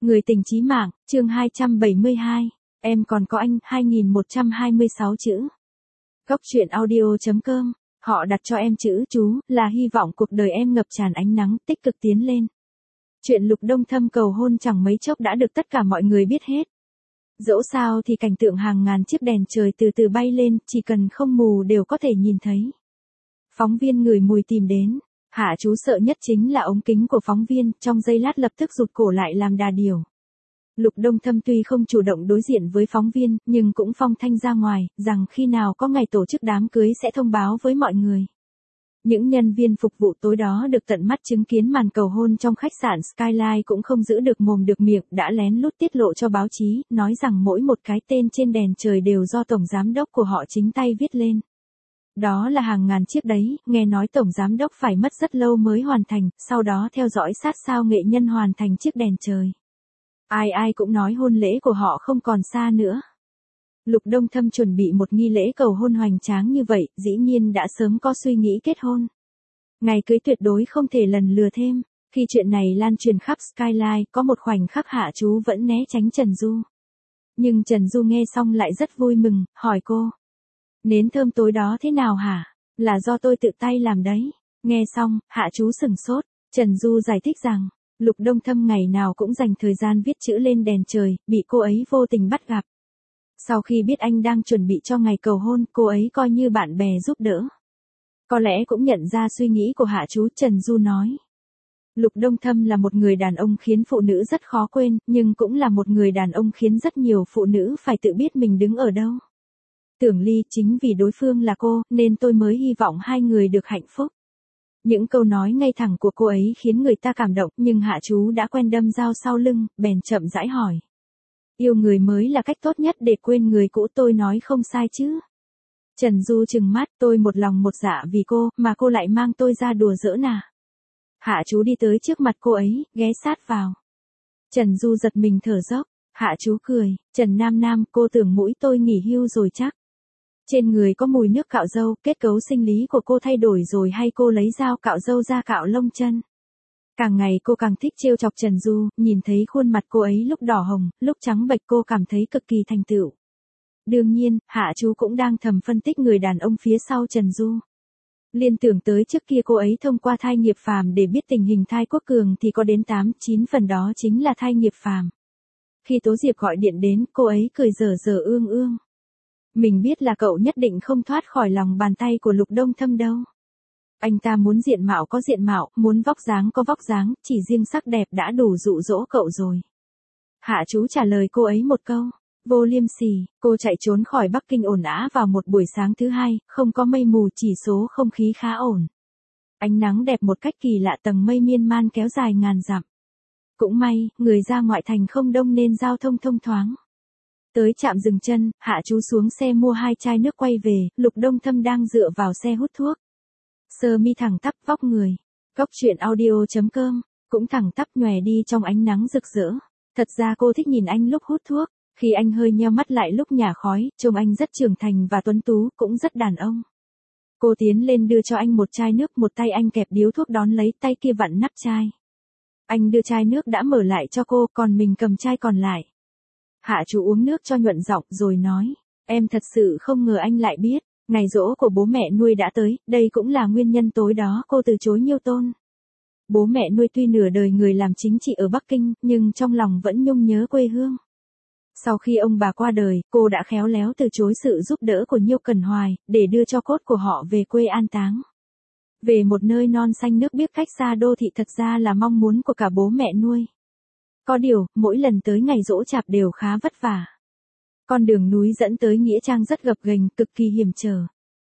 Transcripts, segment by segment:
Người tình chí mạng, chương 272, em còn có anh, 2126 chữ. Góc truyện audio.com, họ đặt cho em chữ chú, là hy vọng cuộc đời em ngập tràn ánh nắng, tích cực tiến lên. Chuyện Lục Đông Thâm cầu hôn chẳng mấy chốc đã được tất cả mọi người biết hết. Dẫu sao thì cảnh tượng hàng ngàn chiếc đèn trời từ từ bay lên, chỉ cần không mù đều có thể nhìn thấy. Phóng viên ngửi mùi tìm đến. Hạ chú sợ nhất chính là ống kính của phóng viên, trong giây lát lập tức rụt cổ lại làm đà điểu. Lục Đông Thâm tuy không chủ động đối diện với phóng viên, nhưng cũng phong thanh ra ngoài, rằng khi nào có ngày tổ chức đám cưới sẽ thông báo với mọi người. Những nhân viên phục vụ tối đó được tận mắt chứng kiến màn cầu hôn trong khách sạn Skyline cũng không giữ được mồm được miệng, đã lén lút tiết lộ cho báo chí, nói rằng mỗi một cái tên trên đèn trời đều do tổng giám đốc của họ chính tay viết lên. Đó là hàng ngàn chiếc đấy, nghe nói tổng giám đốc phải mất rất lâu mới hoàn thành, sau đó theo dõi sát sao nghệ nhân hoàn thành chiếc đèn trời. Ai ai cũng nói hôn lễ của họ không còn xa nữa. Lục Đông Thâm chuẩn bị một nghi lễ cầu hôn hoành tráng như vậy, dĩ nhiên đã sớm có suy nghĩ kết hôn. Ngày cưới tuyệt đối không thể lần lừa thêm. Khi chuyện này lan truyền khắp Skyline, có một khoảnh khắc Hạ chú vẫn né tránh Trần Du. Nhưng Trần Du nghe xong lại rất vui mừng, hỏi cô. Nến thơm tối đó thế nào hả? Là do tôi tự tay làm đấy. Nghe xong, Hạ chú sửng sốt. Trần Du giải thích rằng, Lục Đông Thâm ngày nào cũng dành thời gian viết chữ lên đèn trời, bị cô ấy vô tình bắt gặp. Sau khi biết anh đang chuẩn bị cho ngày cầu hôn, cô ấy coi như bạn bè giúp đỡ. Có lẽ cũng nhận ra suy nghĩ của Hạ chú, Trần Du nói. Lục Đông Thâm là một người đàn ông khiến phụ nữ rất khó quên, nhưng cũng là một người đàn ông khiến rất nhiều phụ nữ phải tự biết mình đứng ở đâu. Tưởng Ly, chính vì đối phương là cô, nên tôi mới hy vọng hai người được hạnh phúc. Những câu nói ngay thẳng của cô ấy khiến người ta cảm động, nhưng Hạ chú đã quen đâm dao sau lưng, bèn chậm rãi hỏi. Yêu người mới là cách tốt nhất để quên người cũ, tôi nói không sai chứ. Trần Du trừng mắt, tôi một lòng một dạ vì cô, mà cô lại mang tôi ra đùa giỡn à. Hạ chú đi tới trước mặt cô ấy, ghé sát vào. Trần Du giật mình thở dốc, Hạ chú cười, Trần Nam Nam, cô tưởng mũi tôi nghỉ hưu rồi chắc. Trên người có mùi nước cạo râu, kết cấu sinh lý của cô thay đổi rồi hay cô lấy dao cạo râu ra cạo lông chân? Càng ngày cô càng thích trêu chọc Trần Du, nhìn thấy khuôn mặt cô ấy lúc đỏ hồng, lúc trắng bệch cô cảm thấy cực kỳ thành tựu. Đương nhiên, Hạ chú cũng đang thầm phân tích người đàn ông phía sau Trần Du. Liên tưởng tới trước kia cô ấy thông qua thai nghiệp phàm để biết tình hình thai Quốc Cường thì có đến 8-9 phần đó chính là thai nghiệp phàm. Khi Tố Diệp gọi điện đến, cô ấy cười dở dở ương ương. Mình biết là cậu nhất định không thoát khỏi lòng bàn tay của Lục Đông Thâm đâu. Anh ta muốn diện mạo có diện mạo, muốn vóc dáng có vóc dáng, chỉ riêng sắc đẹp đã đủ dụ dỗ cậu rồi. Hạ chú trả lời cô ấy một câu, vô liêm sỉ, cô chạy trốn khỏi Bắc Kinh ồn ào vào một buổi sáng thứ hai, không có mây mù, chỉ số không khí khá ổn. Ánh nắng đẹp một cách kỳ lạ, tầng mây miên man kéo dài ngàn dặm. Cũng may, người ra ngoại thành không đông nên giao thông thông thoáng. Tới trạm dừng chân, Hạ chú xuống xe mua 2 chai nước quay về, Lục Đông Thâm đang dựa vào xe hút thuốc. Sơ mi thẳng tắp, vóc người. Góc truyện audio.com, cũng thẳng tắp nhòe đi trong ánh nắng rực rỡ. Thật ra cô thích nhìn anh lúc hút thuốc, khi anh hơi nheo mắt lại lúc nhả khói, trông anh rất trưởng thành và tuấn tú, cũng rất đàn ông. Cô tiến lên đưa cho anh một chai nước, một tay anh kẹp điếu thuốc đón lấy, tay kia vặn nắp chai. Anh đưa chai nước đã mở lại cho cô, còn mình cầm chai còn lại. Hạ chú uống nước cho nhuận giọng rồi nói, em thật sự không ngờ anh lại biết, ngày giỗ của bố mẹ nuôi đã tới, đây cũng là nguyên nhân tối đó cô từ chối Nhiêu Tôn. Bố mẹ nuôi tuy nửa đời người làm chính trị ở Bắc Kinh, nhưng trong lòng vẫn nhung nhớ quê hương. Sau khi ông bà qua đời, cô đã khéo léo từ chối sự giúp đỡ của Nhiêu Cần Hoài, để đưa cho cốt của họ về quê an táng. Về một nơi non xanh nước biếc cách xa đô thị thật ra là mong muốn của cả bố mẹ nuôi. Có điều, mỗi lần tới ngày giỗ chạp đều khá vất vả. Con đường núi dẫn tới nghĩa trang rất gập ghềnh, cực kỳ hiểm trở.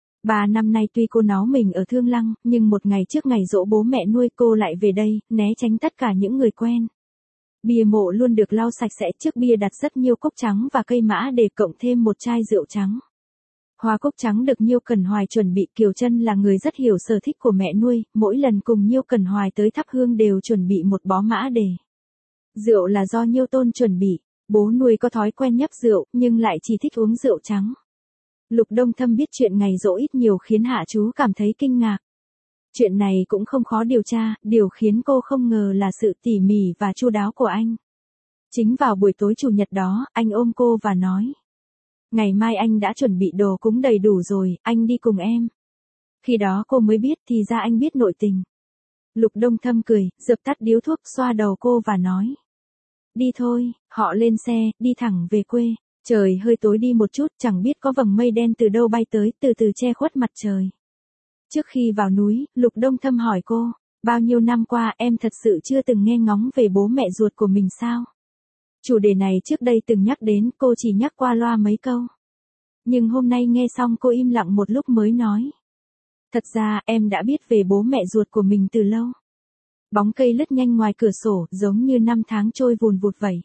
3 năm nay tuy cô náu mình ở Thương Lăng, nhưng một ngày trước ngày giỗ bố mẹ nuôi cô lại về đây, né tránh tất cả những người quen. Bia mộ luôn được lau sạch sẽ, trước bia đặt rất nhiều cúc trắng và cây mã để cộng thêm một chai rượu trắng. Hoa cúc trắng được Nhiêu Cần Hoài chuẩn bị, Kiều Trân là người rất hiểu sở thích của mẹ nuôi, mỗi lần cùng Nhiêu Cần Hoài tới thắp hương đều chuẩn bị một bó mã đề. Rượu là do Nhiêu Tôn chuẩn bị, bố nuôi có thói quen nhấp rượu, nhưng lại chỉ thích uống rượu trắng. Lục Đông Thâm biết chuyện ngày giỗ ít nhiều khiến Hạ chú cảm thấy kinh ngạc. Chuyện này cũng không khó điều tra, điều khiến cô không ngờ là sự tỉ mỉ và chu đáo của anh. Chính vào buổi tối chủ nhật đó, anh ôm cô và nói. Ngày mai anh đã chuẩn bị đồ cúng đầy đủ rồi, anh đi cùng em. Khi đó cô mới biết thì ra anh biết nội tình. Lục Đông Thâm cười, dập tắt điếu thuốc xoa đầu cô và nói. Đi thôi, họ lên xe, đi thẳng về quê. Trời hơi tối đi một chút, chẳng biết có vầng mây đen từ đâu bay tới, từ từ che khuất mặt trời. Trước khi vào núi, Lục Đông Thâm hỏi cô, bao nhiêu năm qua em thật sự chưa từng nghe ngóng về bố mẹ ruột của mình sao? Chủ đề này trước đây từng nhắc đến, cô chỉ nhắc qua loa mấy câu. Nhưng hôm nay nghe xong cô im lặng một lúc mới nói. Thật ra, em đã biết về bố mẹ ruột của mình từ lâu. Bóng cây lướt nhanh ngoài cửa sổ, giống như năm tháng trôi vùn vụt vậy.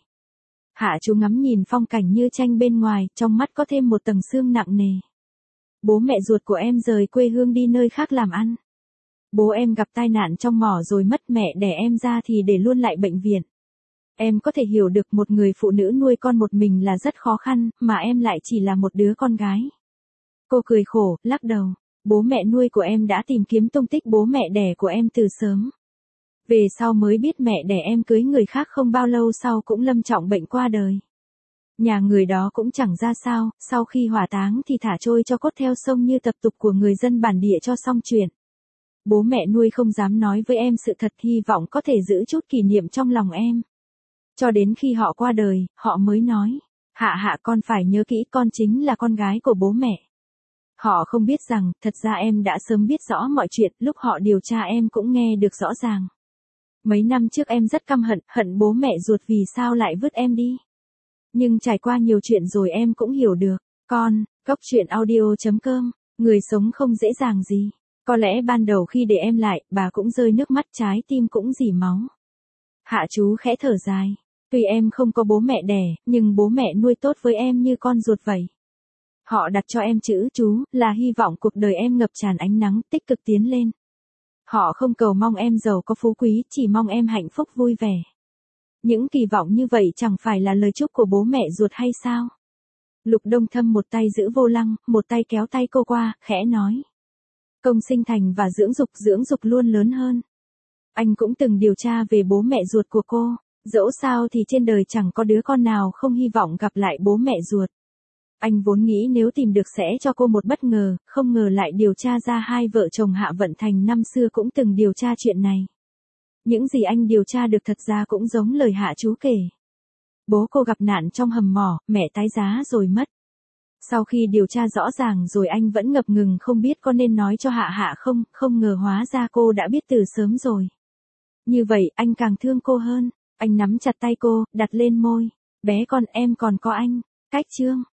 Hạ chú ngắm nhìn phong cảnh như tranh bên ngoài, trong mắt có thêm một tầng sương nặng nề. Bố mẹ ruột của em rời quê hương đi nơi khác làm ăn. Bố em gặp tai nạn trong mỏ rồi mất mẹ đẻ em ra thì để luôn lại bệnh viện. Em có thể hiểu được một người phụ nữ nuôi con một mình là rất khó khăn, mà em lại chỉ là một đứa con gái. Cô cười khổ, lắc đầu. Bố mẹ nuôi của em đã tìm kiếm tung tích bố mẹ đẻ của em từ sớm. Về sau mới biết mẹ đẻ em cưới người khác không bao lâu sau cũng lâm trọng bệnh qua đời. Nhà người đó cũng chẳng ra sao, sau khi hỏa táng thì thả trôi cho cốt theo sông như tập tục của người dân bản địa cho xong chuyện. Bố mẹ nuôi không dám nói với em sự thật, hy vọng có thể giữ chút kỷ niệm trong lòng em. Cho đến khi họ qua đời, họ mới nói, Hạ con phải nhớ kỹ, con chính là con gái của bố mẹ. Họ không biết rằng, thật ra em đã sớm biết rõ mọi chuyện, lúc họ điều tra em cũng nghe được rõ ràng. Mấy năm trước em rất căm hận bố mẹ ruột vì sao lại vứt em đi. Nhưng trải qua nhiều chuyện rồi em cũng hiểu được. Con, Coctruyện.audio.com, người sống không dễ dàng gì. Có lẽ ban đầu khi để em lại, bà cũng rơi nước mắt, trái tim cũng rỉ máu. Hạ chú khẽ thở dài. Tuy em không có bố mẹ đẻ, nhưng bố mẹ nuôi tốt với em như con ruột vậy. Họ đặt cho em chữ chú, là hy vọng cuộc đời em ngập tràn ánh nắng, tích cực tiến lên. Họ không cầu mong em giàu có phú quý, chỉ mong em hạnh phúc vui vẻ. Những kỳ vọng như vậy chẳng phải là lời chúc của bố mẹ ruột hay sao? Lục Đông Thâm một tay giữ vô lăng, một tay kéo tay cô qua, khẽ nói. Công sinh thành và dưỡng dục luôn lớn hơn. Anh cũng từng điều tra về bố mẹ ruột của cô, dẫu sao thì trên đời chẳng có đứa con nào không hy vọng gặp lại bố mẹ ruột. Anh vốn nghĩ nếu tìm được sẽ cho cô một bất ngờ, không ngờ lại điều tra ra hai vợ chồng Hạ Vận Thành năm xưa cũng từng điều tra chuyện này. Những gì anh điều tra được thật ra cũng giống lời Hạ chú kể. Bố cô gặp nạn trong hầm mỏ, mẹ tái giá rồi mất. Sau khi điều tra rõ ràng rồi anh vẫn ngập ngừng không biết có nên nói cho Hạ không ngờ hóa ra cô đã biết từ sớm rồi. Như vậy anh càng thương cô hơn, anh nắm chặt tay cô, đặt lên môi. Bé con, em còn có anh. Cách chương